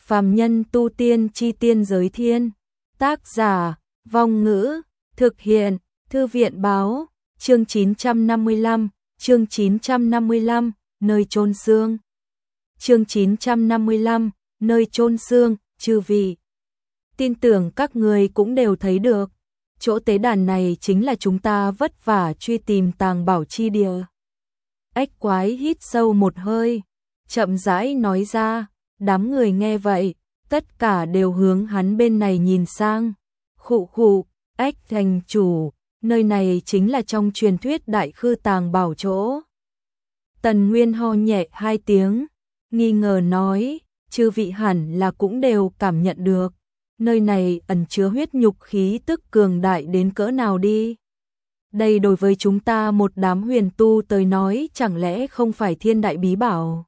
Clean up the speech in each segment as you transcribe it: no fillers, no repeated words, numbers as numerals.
Phàm nhân tu tiên chi tiên giới thiên. Tác giả, Vong Ngữ, thực hiện, Thư viện báo, chương 955, nơi chôn xương. Chương 955, nơi chôn xương, chư vị. Tin tưởng các người cũng đều thấy được, chỗ tế đàn này chính là chúng ta vất vả truy tìm tàng bảo chi địa. Ếch quái hít sâu một hơi, chậm rãi nói ra, đám người nghe vậy, tất cả đều hướng hắn bên này nhìn sang. Khụ khụ, Ếch thành chủ, nơi này chính là trong truyền thuyết đại khư tàng bảo chỗ. Tần Nguyên ho nhẹ hai tiếng, nghi ngờ nói, chư vị hẳn là cũng đều cảm nhận được, nơi này ẩn chứa huyết nhục khí tức cường đại đến cỡ nào đi. Đây đối với chúng ta một đám huyền tu tới nói chẳng lẽ không phải thiên đại bí bảo.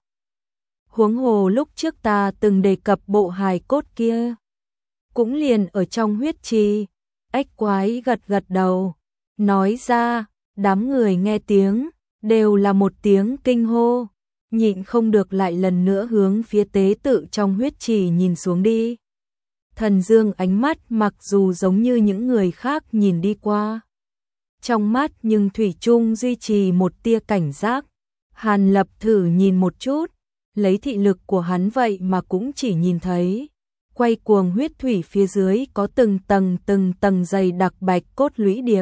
Huống hồ lúc trước ta từng đề cập bộ hài cốt kia, cũng liền ở trong huyết trì. Ếch quái gật gật đầu, nói ra, đám người nghe tiếng, đều là một tiếng kinh hô, nhịn không được lại lần nữa hướng phía tế tự trong huyết trì nhìn xuống đi. Thần Dương ánh mắt mặc dù giống như những người khác nhìn đi qua, trong mắt nhưng thủy chung duy trì một tia cảnh giác. Hàn Lập thử nhìn một chút, lấy thị lực của hắn vậy mà cũng chỉ nhìn thấy quay cuồng huyết thủy phía dưới có từng tầng dày đặc bạch cốt lũy điệp,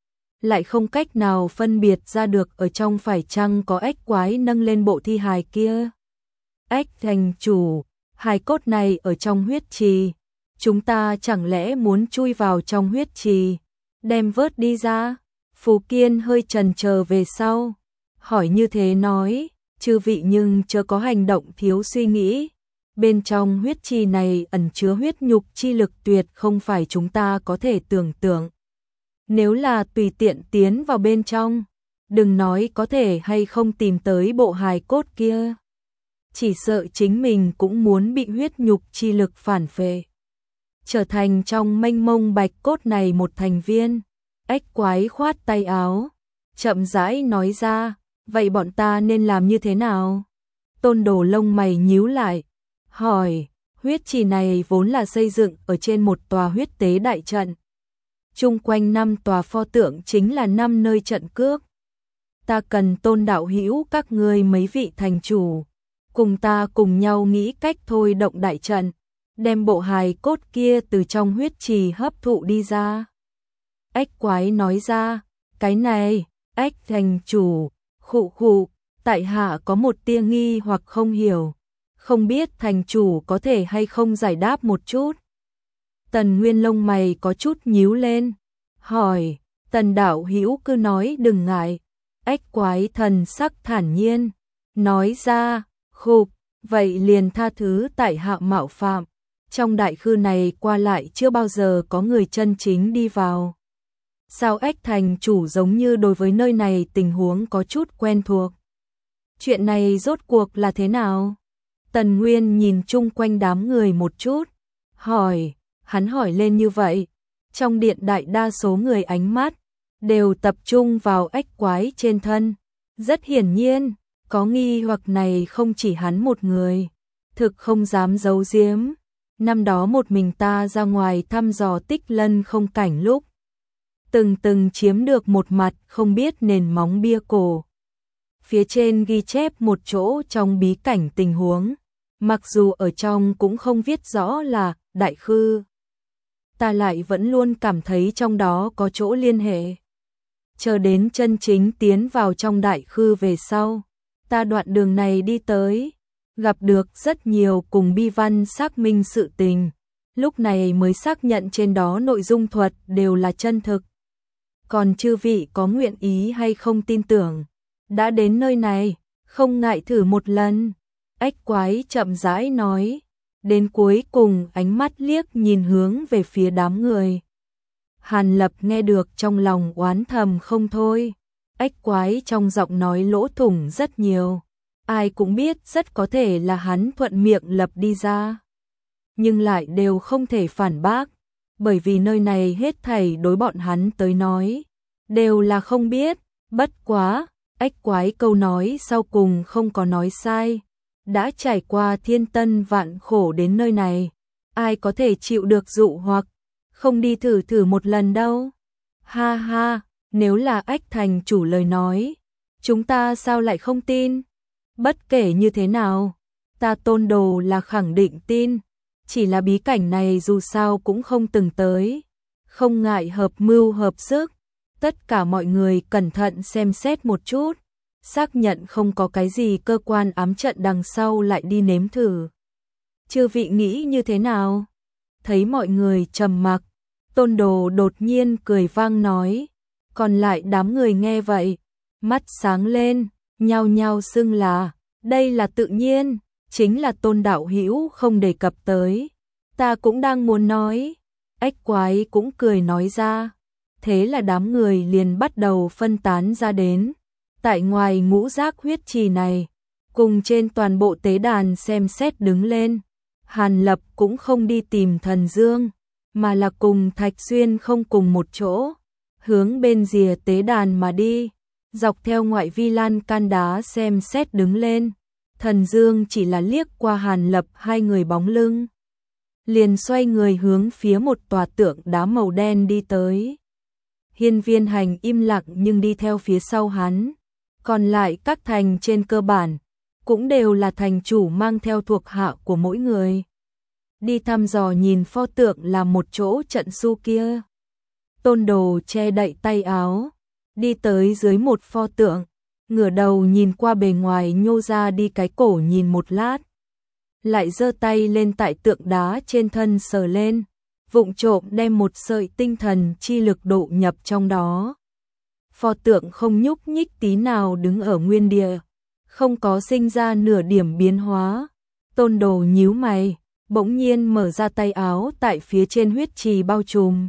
lại không cách nào phân biệt ra được ở trong phải chăng có ếch quái nâng lên bộ thi hài kia. Ếch thành chủ, hài cốt này ở trong huyết trì, chúng ta chẳng lẽ muốn chui vào trong huyết trì, đem vớt đi ra? Phù Kiên hơi chần chờ về sau, hỏi như thế nói, chư vị nhưng chớ có hành động thiếu suy nghĩ. Bên trong huyết trì này ẩn chứa huyết nhục chi lực tuyệt không phải chúng ta có thể tưởng tượng. Nếu là tùy tiện tiến vào bên trong, đừng nói có thể hay không tìm tới bộ hài cốt kia, chỉ sợ chính mình cũng muốn bị huyết nhục chi lực phản phệ, trở thành trong mênh mông bạch cốt này một thành viên. Ếch quái khoát tay áo, chậm rãi nói ra, vậy bọn ta nên làm như thế nào? Tôn Đồ lông mày nhíu lại, hỏi, huyết trì này vốn là xây dựng ở trên một tòa huyết tế đại trận. Chung quanh 5 tòa pho tượng chính là 5 nơi trận cước. Ta cần Tôn đạo hữu các ngươi mấy vị thành chủ, cùng ta cùng nhau nghĩ cách thôi động đại trận, đem bộ hài cốt kia từ trong huyết trì hấp thụ đi ra. Ếch quái nói ra, cái này, Ếch thành chủ, khụ khụ, tại hạ có một tia nghi hoặc không hiểu, không biết thành chủ có thể hay không giải đáp một chút. Tần Nguyên lông mày có chút nhíu lên, hỏi, Tần đạo hữu cứ nói đừng ngại. Ếch quái thần sắc thản nhiên, nói ra, khục, vậy liền tha thứ tại hạ mạo phạm, trong đại khư này qua lại chưa bao giờ có người chân chính đi vào. Sao Ếch thành chủ giống như đối với nơi này tình huống có chút quen thuộc? Chuyện này rốt cuộc là thế nào? Tần Nguyên nhìn chung quanh đám người một chút, hỏi, hắn hỏi lên như vậy, trong điện đại đa số người ánh mắt đều tập trung vào ếch quái trên thân. Rất hiển nhiên, có nghi hoặc này không chỉ hắn một người, thực không dám giấu giếm. Năm đó một mình ta ra ngoài thăm dò Tích Lân không cảnh lúc, từng chiếm được một mặt không biết nền móng bia cổ. Phía trên ghi chép một chỗ trong bí cảnh tình huống, mặc dù ở trong cũng không viết rõ là đại khư, ta lại vẫn luôn cảm thấy trong đó có chỗ liên hệ. Chờ đến chân chính tiến vào trong đại khư về sau, ta đoạn đường này đi tới, gặp được rất nhiều cùng bi văn xác minh sự tình, lúc này mới xác nhận trên đó nội dung thuật đều là chân thực. Còn chư vị có nguyện ý hay không tin tưởng, đã đến nơi này, không ngại thử một lần. Ếch quái chậm rãi nói, đến cuối cùng ánh mắt liếc nhìn hướng về phía đám người. Hàn Lập nghe được trong lòng oán thầm không thôi, ếch quái trong giọng nói lỗ thủng rất nhiều, ai cũng biết rất có thể là hắn thuận miệng lập đi ra, nhưng lại đều không thể phản bác, bởi vì nơi này hết thảy đối bọn hắn tới nói đều là không biết. Bất quá, ếch quái câu nói sau cùng không có nói sai, đã trải qua thiên tân vạn khổ đến nơi này, ai có thể chịu được dụ hoặc, không đi thử thử một lần đâu. Ha ha, nếu là Ách thành chủ lời nói, chúng ta sao lại không tin? Bất kể như thế nào, ta Tôn Đồ là khẳng định tin, chỉ là bí cảnh này dù sao cũng không từng tới, không ngại hợp mưu hợp sức, tất cả mọi người cẩn thận xem xét một chút, xác nhận không có cái gì cơ quan ám trận đằng sau lại đi nếm thử. Chư vị nghĩ như thế nào? Thấy mọi người trầm mặc, Tôn Đồ đột nhiên cười vang nói, còn lại đám người nghe vậy, mắt sáng lên, nhao nhao xưng là, đây là tự nhiên, chính là Tôn đạo hữu không đề cập tới. Ta cũng đang muốn nói, Ách Quái cũng cười nói ra, thế là đám người liền bắt đầu phân tán ra đến. Tại ngoài ngũ giác huyết trì này, cùng trên toàn bộ tế đàn xem xét đứng lên, Hàn Lập cũng không đi tìm Thần Dương, mà là cùng Thạch Xuyên không cùng một chỗ, hướng bên rìa tế đàn mà đi, dọc theo ngoại vi lan can đá xem xét đứng lên. Thần Dương chỉ là liếc qua Hàn Lập hai người bóng lưng, liền xoay người hướng phía một tòa tượng đá màu đen đi tới. Hiên Viên Hành im lặng nhưng đi theo phía sau hắn, còn lại các thành trên cơ bản cũng đều là thành chủ mang theo thuộc hạ của mỗi người. Đi thăm dò nhìn pho tượng là một chỗ trận su kia. Tôn Đồ che đậy tay áo, đi tới dưới một pho tượng, ngửa đầu nhìn qua bề ngoài nhô ra đi cái cổ nhìn một lát, lại giơ tay lên tại tượng đá trên thân sờ lên, vụng trộm đem một sợi tinh thần chi lực độ nhập trong đó. Pho tượng không nhúc nhích tí nào đứng ở nguyên địa, không có sinh ra nửa điểm biến hóa. Tôn Đồ nhíu mày, bỗng nhiên mở ra tay áo tại phía trên huyết trì bao trùm.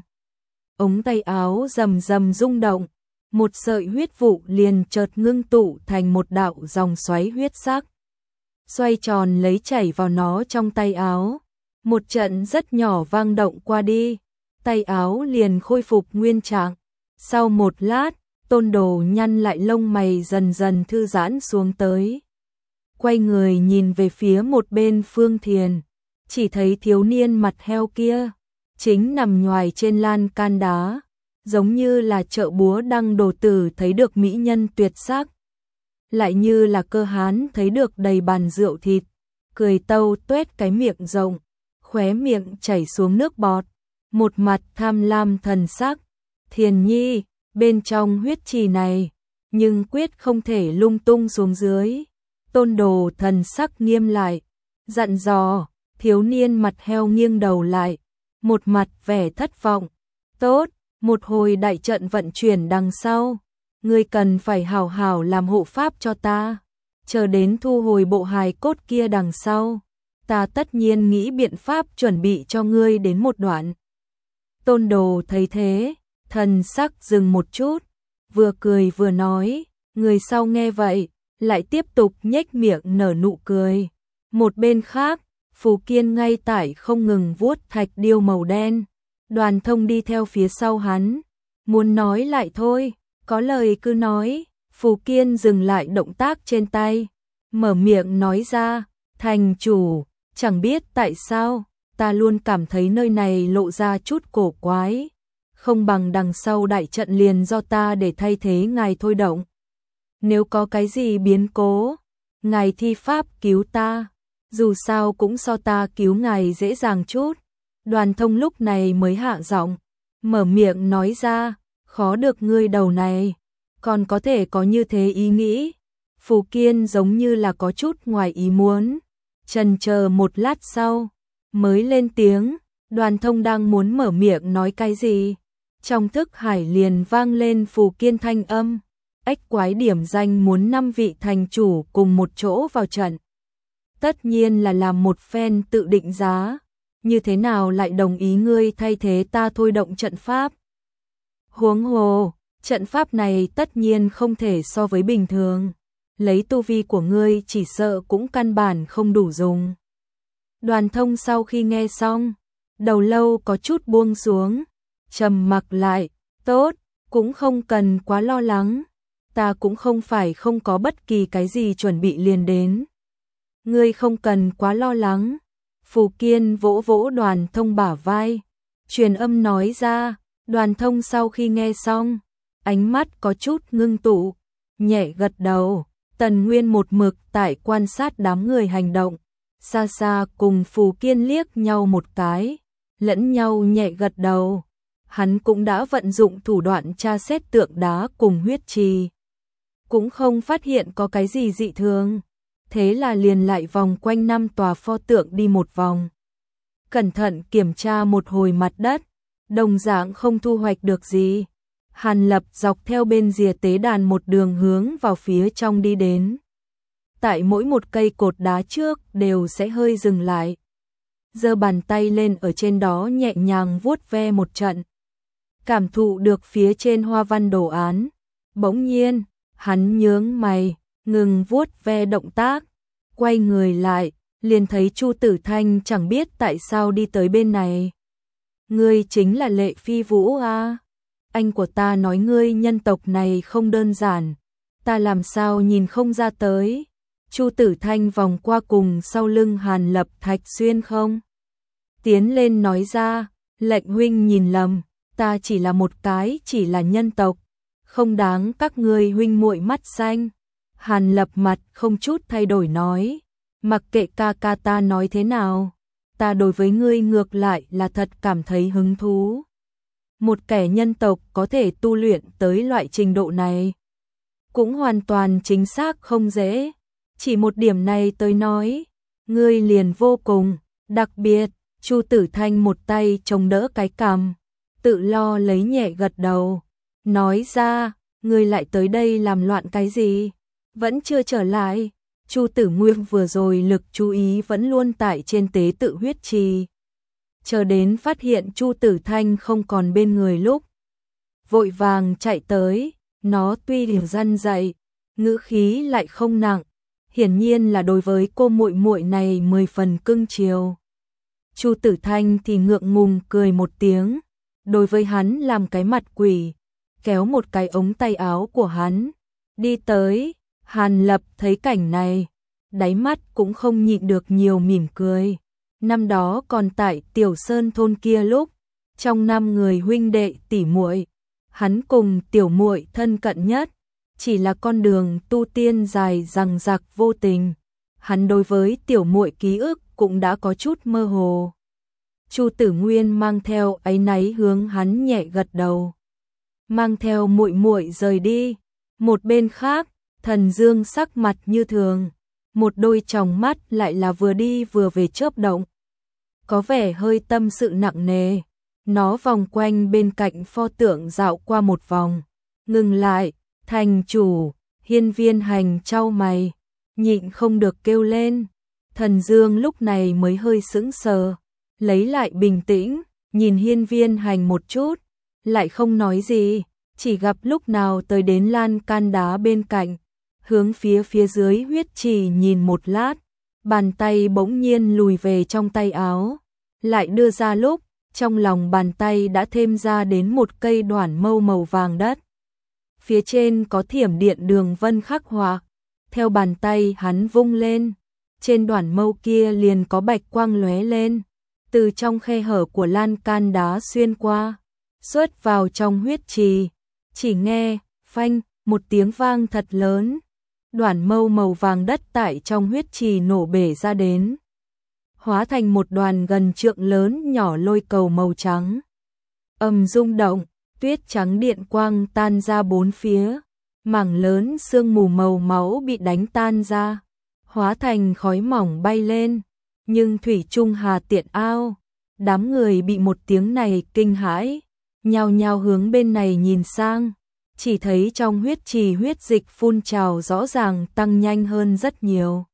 Ống tay áo rầm rầm rung động, một sợi huyết vụ liền chợt ngưng tụ thành một đạo dòng xoáy huyết sắc, xoay tròn lấy chảy vào nó trong tay áo. Một trận rất nhỏ vang động qua đi, tay áo liền khôi phục nguyên trạng. Sau một lát, Tôn Đồ nhăn lại lông mày dần dần thư giãn xuống tới. Quay người nhìn về phía một bên Phương Thiền, chỉ thấy thiếu niên mặt heo kia, chính nằm nhoài trên lan can đá, giống như là chợ búa đăng đồ tử thấy được mỹ nhân tuyệt sắc, lại như là cơ hán thấy được đầy bàn rượu thịt, cười tâu tuét cái miệng rộng, khóe miệng chảy xuống nước bọt, một mặt tham lam thần sắc. Thiền nhi, bên trong huyết trì này, nhưng quyết không thể lung tung xuống dưới. Tôn Đồ thần sắc nghiêm lại, dặn dò. Thiếu niên mặt heo nghiêng đầu lại, một mặt vẻ thất vọng. Tốt, một hồi đại trận vận chuyển đằng sau, ngươi cần phải hảo hảo làm hộ pháp cho ta, chờ đến thu hồi bộ hài cốt kia đằng sau, ta tất nhiên nghĩ biện pháp chuẩn bị cho ngươi đến một đoạn. Tôn Đồ thấy thế, thần sắc dừng một chút, vừa cười vừa nói, người sau nghe vậy, lại tiếp tục nhếch miệng nở nụ cười. Một bên khác, Phù Kiên ngay tại không ngừng vuốt thạch điêu màu đen, Đoàn Thông đi theo phía sau hắn, muốn nói lại thôi, có lời cứ nói. Phù Kiên dừng lại động tác trên tay, mở miệng nói ra, thành chủ, chẳng biết tại sao, ta luôn cảm thấy nơi này lộ ra chút cổ quái, không bằng đằng sau đại trận liền do ta để thay thế ngài thôi động. Nếu có cái gì biến cố, ngài thi pháp cứu ta, dù sao cũng so ta cứu ngài dễ dàng chút. Đoàn Thông lúc này mới hạ giọng, mở miệng nói ra, khó được ngươi đầu này, còn có thể có như thế ý nghĩ. Phù Kiên giống như là có chút ngoài ý muốn, chần chờ một lát sau, mới lên tiếng. Đoàn Thông đang muốn mở miệng nói cái gì, trong thức hải liền vang lên Phù Kiên thanh âm, Ách Quái điểm danh muốn 5 vị thành chủ cùng một chỗ vào trận. Tất nhiên là làm một phen tự định giá, như thế nào lại đồng ý ngươi thay thế ta thôi động trận pháp. Huống hồ, trận pháp này tất nhiên không thể so với bình thường, lấy tu vi của ngươi chỉ sợ cũng căn bản không đủ dùng. Đoàn Thông sau khi nghe xong, đầu lâu có chút buông xuống, trầm mặc lại, tốt, cũng không cần quá lo lắng, ta cũng không phải không có bất kỳ cái gì chuẩn bị liền đến. Ngươi không cần quá lo lắng. Phù Kiên vỗ vỗ Đoàn Thông bả vai, truyền âm nói ra. Đoàn Thông sau khi nghe xong, ánh mắt có chút ngưng tụ, nhẹ gật đầu. Tần Nguyên một mực tại quan sát đám người hành động, xa xa cùng Phù Kiên liếc nhau một cái, lẫn nhau nhẹ gật đầu. Hắn cũng đã vận dụng thủ đoạn tra xét tượng đá cùng huyết trì, cũng không phát hiện có cái gì dị thường, thế là liền lại vòng quanh 5 tòa pho tượng đi một vòng. Cẩn thận kiểm tra một hồi mặt đất, đồng dạng không thu hoạch được gì. Hàn Lập dọc theo bên rìa tế đàn một đường hướng vào phía trong đi đến. Tại mỗi một cây cột đá trước đều sẽ hơi dừng lại, giơ bàn tay lên ở trên đó nhẹ nhàng vuốt ve một trận, cảm thụ được phía trên hoa văn đồ án. Bỗng nhiên, hắn nhướng mày, ngừng vuốt ve động tác, quay người lại, liền thấy Chu Tử Thanh chẳng biết tại sao đi tới bên này. Ngươi chính là Lệ Phi Vũ à? Anh của ta nói ngươi nhân tộc này không đơn giản, ta làm sao nhìn không ra tới. Chu Tử Thanh vòng qua cùng sau lưng Hàn Lập Thạch Xuyên không tiến lên nói ra, Lệnh huynh nhìn lầm, ta chỉ là nhân tộc, không đáng các ngươi huynh muội mắt xanh. Hàn Lập mặt không chút thay đổi nói, mặc kệ ca ca ta nói thế nào, ta đối với ngươi ngược lại là thật cảm thấy hứng thú. Một kẻ nhân tộc có thể tu luyện tới loại trình độ này, cũng hoàn toàn chính xác không dễ. Chỉ một điểm này tôi nói, ngươi liền vô cùng đặc biệt. Chu Tử Thanh một tay chống đỡ cái cằm, tự lo lấy nhẹ gật đầu, nói ra, ngươi lại tới đây làm loạn cái gì? Vẫn chưa trở lại. Chu Tử Nguyên vừa rồi lực chú ý vẫn luôn tại trên tế tự huyết trì, chờ đến phát hiện Chu Tử Thanh không còn bên người lúc, vội vàng chạy tới. Nó tuy điều răn dạy, ngữ khí lại không nặng, hiển nhiên là đối với cô muội muội này 10 phần cưng chiều. Chu Tử Thanh thì ngượng ngùng cười một tiếng, đối với hắn làm cái mặt quỷ, kéo một cái ống tay áo của hắn, đi tới. Hàn Lập thấy cảnh này, đáy mắt cũng không nhịn được nhiều mỉm cười. Năm đó còn tại Tiểu Sơn thôn kia lúc, trong 5 người huynh đệ tỷ muội, hắn cùng tiểu muội thân cận nhất, chỉ là con đường tu tiên dài dằng dặc vô tình, hắn đối với tiểu muội ký ức cũng đã có chút mơ hồ. Chu Tử Nguyên mang theo áy náy hướng hắn nhẹ gật đầu, mang theo muội muội rời đi. Một bên khác, Thần Dương sắc mặt như thường, một đôi tròng mắt lại là vừa đi vừa về chớp động, có vẻ hơi tâm sự nặng nề. Nó vòng quanh bên cạnh pho tượng dạo qua một vòng, ngừng lại. Thành chủ, Hiên Viên Hành chau mày, nhịn không được kêu lên. Thần Dương lúc này mới hơi sững sờ, lấy lại bình tĩnh, nhìn Hiên Viên Hành một chút, lại không nói gì, chỉ gặp lúc nào tới đến lan can đá bên cạnh, hướng phía dưới huyết trì nhìn một lát, bàn tay bỗng nhiên lùi về trong tay áo, lại đưa ra lúc, trong lòng bàn tay đã thêm ra đến một cây đoản mâu màu vàng đất. Phía trên có thiểm điện đường vân khắc họa, theo bàn tay hắn vung lên, trên đoản mâu kia liền có bạch quang lóe lên, từ trong khe hở của lan can đá xuyên qua, xuất vào trong huyết trì. Chỉ nghe, phanh, một tiếng vang thật lớn, đoản mâu màu vàng đất tại trong huyết trì nổ bể ra đến, hóa thành một đoàn gần trượng lớn nhỏ lôi cầu màu trắng. Ầm rung động, tuyết trắng điện quang tan ra bốn phía, mảng lớn sương mù màu máu bị đánh tan ra, hóa thành khói mỏng bay lên, nhưng thủy trung hà tiện ao. Đám người bị một tiếng này kinh hãi, nhao nhao hướng bên này nhìn sang, chỉ thấy trong huyết trì huyết dịch phun trào rõ ràng tăng nhanh hơn rất nhiều.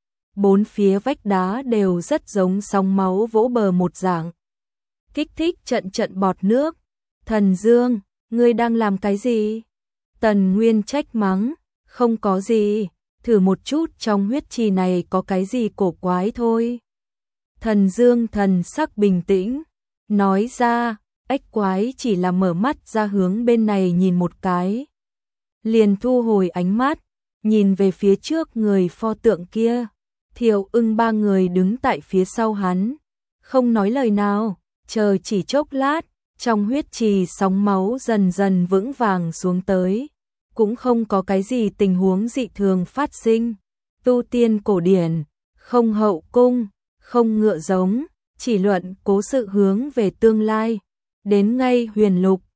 Bốn phía vách đá đều rất giống sóng máu vỗ bờ một dạng, kích thích trận trận bọt nước. Thần Dương, ngươi đang làm cái gì? Tần Nguyên trách mắng, không có gì, thử một chút trong huyết trì này có cái gì cổ quái thôi. Thần Dương thần sắc bình tĩnh, nói ra, ếch quái chỉ là mở mắt ra hướng bên này nhìn một cái, liền thu hồi ánh mắt, nhìn về phía trước người pho tượng kia, Thiệu Ưng ba người đứng tại phía sau hắn, không nói lời nào, chờ chỉ chốc lát, trong huyết trì sóng máu dần dần vững vàng xuống tới, cũng không có cái gì tình huống dị thường phát sinh. Tu tiên cổ điển, không hậu cung, không ngựa giống, chỉ luận cố sự hướng về tương lai. Đến ngay huyền lục,